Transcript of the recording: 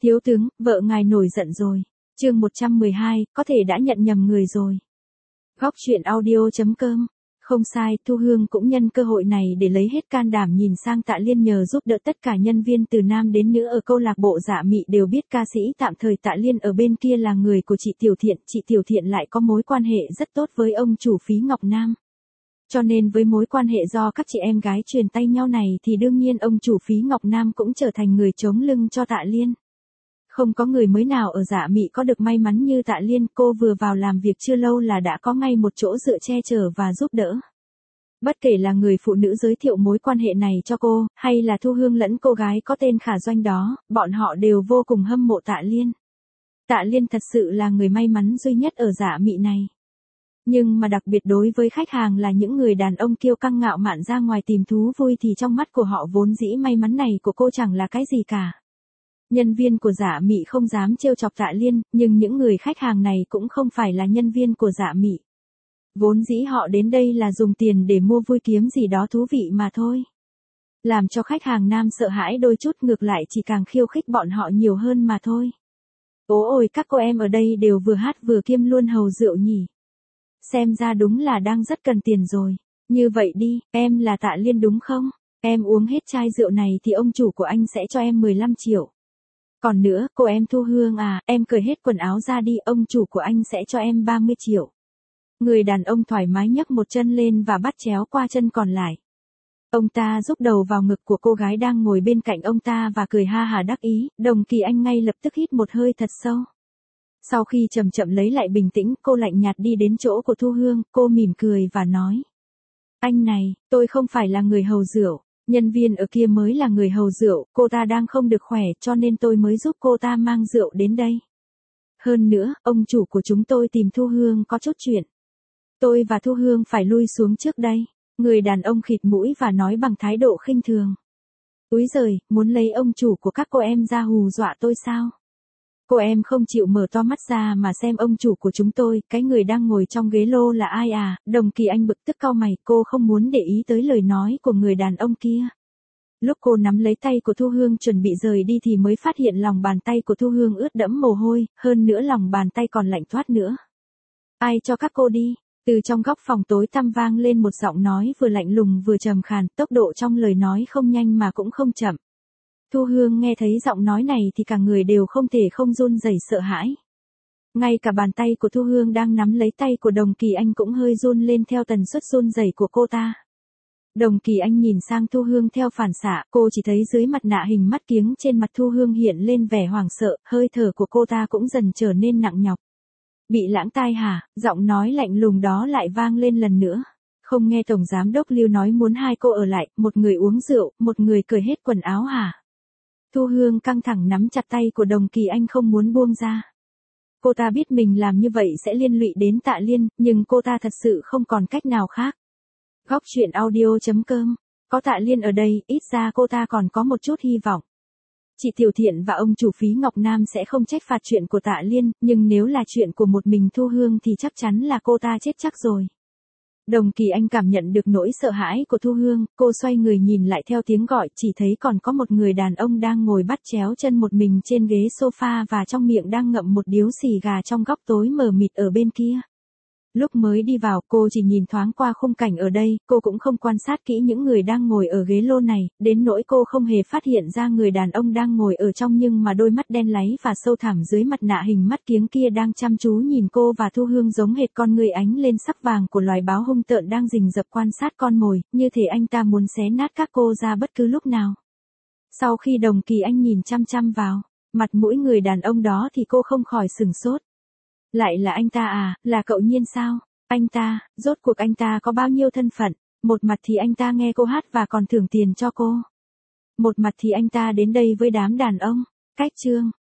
Thiếu tướng, vợ ngài nổi giận rồi. Chương 112, có thể đã nhận nhầm người rồi. Góc truyện audio.com. Không sai, Thu Hương cũng nhân cơ hội này để lấy hết can đảm nhìn sang Tạ Liên nhờ giúp đỡ tất cả nhân viên từ nam đến nữ ở câu lạc bộ Dạ Mị đều biết ca sĩ tạm thời Tạ Liên ở bên kia là người của chị Tiểu Thiện lại có mối quan hệ rất tốt với ông chủ Phí Ngọc Nam. Cho nên với mối quan hệ do các chị em gái truyền tay nhau này thì đương nhiên ông chủ Phí Ngọc Nam cũng trở thành người chống lưng cho Tạ Liên. Không có người mới nào ở Dạ Mị có được may mắn như Tạ Liên, cô vừa vào làm việc chưa lâu là đã có ngay một chỗ dựa che chở và giúp đỡ. Bất kể là người phụ nữ giới thiệu mối quan hệ này cho cô, hay là Thu Hương lẫn cô gái có tên Khả Doanh đó, bọn họ đều vô cùng hâm mộ Tạ Liên. Tạ Liên thật sự là người may mắn duy nhất ở Dạ Mị này. Nhưng mà đặc biệt đối với khách hàng là những người đàn ông kiêu căng ngạo mạn ra ngoài tìm thú vui thì trong mắt của họ vốn dĩ may mắn này của cô chẳng là cái gì cả. Nhân viên của Dạ Mị không dám trêu chọc Tạ Liên, nhưng những người khách hàng này cũng không phải là nhân viên của Dạ Mị. Vốn dĩ họ đến đây là dùng tiền để mua vui kiếm gì đó thú vị mà thôi. Làm cho khách hàng nam sợ hãi đôi chút, ngược lại chỉ càng khiêu khích bọn họ nhiều hơn mà thôi. Ôi các cô em ở đây đều vừa hát vừa kiêm luôn hầu rượu nhỉ. Xem ra đúng là đang rất cần tiền rồi. Như vậy đi, em là Tạ Liên đúng không? Em uống hết chai rượu này thì ông chủ của anh sẽ cho em 15 triệu. Còn nữa, cô em Thu Hương à, em cởi hết quần áo ra đi, ông chủ của anh sẽ cho em 30 triệu. Người đàn ông thoải mái nhấc một chân lên và bắt chéo qua chân còn lại. Ông ta giúp đầu vào ngực của cô gái đang ngồi bên cạnh ông ta và cười ha hả đắc ý, Đồng Kỳ Anh ngay lập tức hít một hơi thật sâu. Sau khi chậm chậm lấy lại bình tĩnh, cô lạnh nhạt đi đến chỗ của Thu Hương, cô mỉm cười và nói. Anh này, tôi không phải là người hầu rượu, nhân viên ở kia mới là người hầu rượu, cô ta đang không được khỏe cho nên tôi mới giúp cô ta mang rượu đến đây. Hơn nữa, ông chủ của chúng tôi tìm Thu Hương có chút chuyện. Tôi và Thu Hương phải lui xuống trước đây. Người đàn ông khịt mũi và nói bằng thái độ khinh thường. Úi giời, muốn lấy ông chủ của các cô em ra hù dọa tôi sao? Cô em không chịu mở to mắt ra mà xem ông chủ của chúng tôi, cái người đang ngồi trong ghế lô là ai à? Đồng Kỳ Anh bực tức cau mày, cô không muốn để ý tới lời nói của người đàn ông kia. Lúc cô nắm lấy tay của Thu Hương chuẩn bị rời đi thì mới phát hiện lòng bàn tay của Thu Hương ướt đẫm mồ hôi, hơn nữa lòng bàn tay còn lạnh toát nữa. Ai cho các cô đi? Từ trong góc phòng tối tăm vang lên một giọng nói vừa lạnh lùng vừa trầm khàn, tốc độ trong lời nói không nhanh mà cũng không chậm. Thu Hương nghe thấy giọng nói này thì cả người đều không thể không run rẩy sợ hãi. Ngay cả bàn tay của Thu Hương đang nắm lấy tay của Đồng Kỳ Anh cũng hơi run lên theo tần suất run rẩy của cô ta. Đồng Kỳ Anh nhìn sang Thu Hương theo phản xạ, cô chỉ thấy dưới mặt nạ hình mắt kiếng trên mặt Thu Hương hiện lên vẻ hoảng sợ, hơi thở của cô ta cũng dần trở nên nặng nhọc. Bị lãng tai hả? Giọng nói lạnh lùng đó lại vang lên lần nữa. Không nghe Tổng Giám đốc Lưu nói muốn hai cô ở lại, một người uống rượu, một người cởi hết quần áo hả? Thu Hương căng thẳng nắm chặt tay của Đồng Kỳ Anh không muốn buông ra. Cô ta biết mình làm như vậy sẽ liên lụy đến Tạ Liên, nhưng cô ta thật sự không còn cách nào khác. Góc truyện audio.com. Có Tạ Liên ở đây, ít ra cô ta còn có một chút hy vọng. Chị Tiểu Thiện và ông chủ Phí Ngọc Nam sẽ không trách phạt chuyện của Tạ Liên, nhưng nếu là chuyện của một mình Thu Hương thì chắc chắn là cô ta chết chắc rồi. Đồng Kỳ Anh cảm nhận được nỗi sợ hãi của Thu Hương, cô xoay người nhìn lại theo tiếng gọi, chỉ thấy còn có một người đàn ông đang ngồi bắt chéo chân một mình trên ghế sofa và trong miệng đang ngậm một điếu xì gà trong góc tối mờ mịt ở bên kia. Lúc mới đi vào, cô chỉ nhìn thoáng qua khung cảnh ở đây, cô cũng không quan sát kỹ những người đang ngồi ở ghế lô này, đến nỗi cô không hề phát hiện ra người đàn ông đang ngồi ở trong nhưng mà đôi mắt đen láy và sâu thẳm dưới mặt nạ hình mắt kiếng kia đang chăm chú nhìn cô và Thu Hương giống hệt con người ánh lên sắc vàng của loài báo hung tợn đang rình rập quan sát con mồi, như thể anh ta muốn xé nát các cô ra bất cứ lúc nào. Sau khi Đồng Kỳ Anh nhìn chăm chăm vào mặt mũi người đàn ông đó thì cô không khỏi sửng sốt. Lại là anh ta à, là cậu Nhiên sao? Anh ta, rốt cuộc anh ta có bao nhiêu thân phận? Một mặt thì anh ta nghe cô hát và còn thưởng tiền cho cô. Một mặt thì anh ta đến đây với đám đàn ông. Cách chương.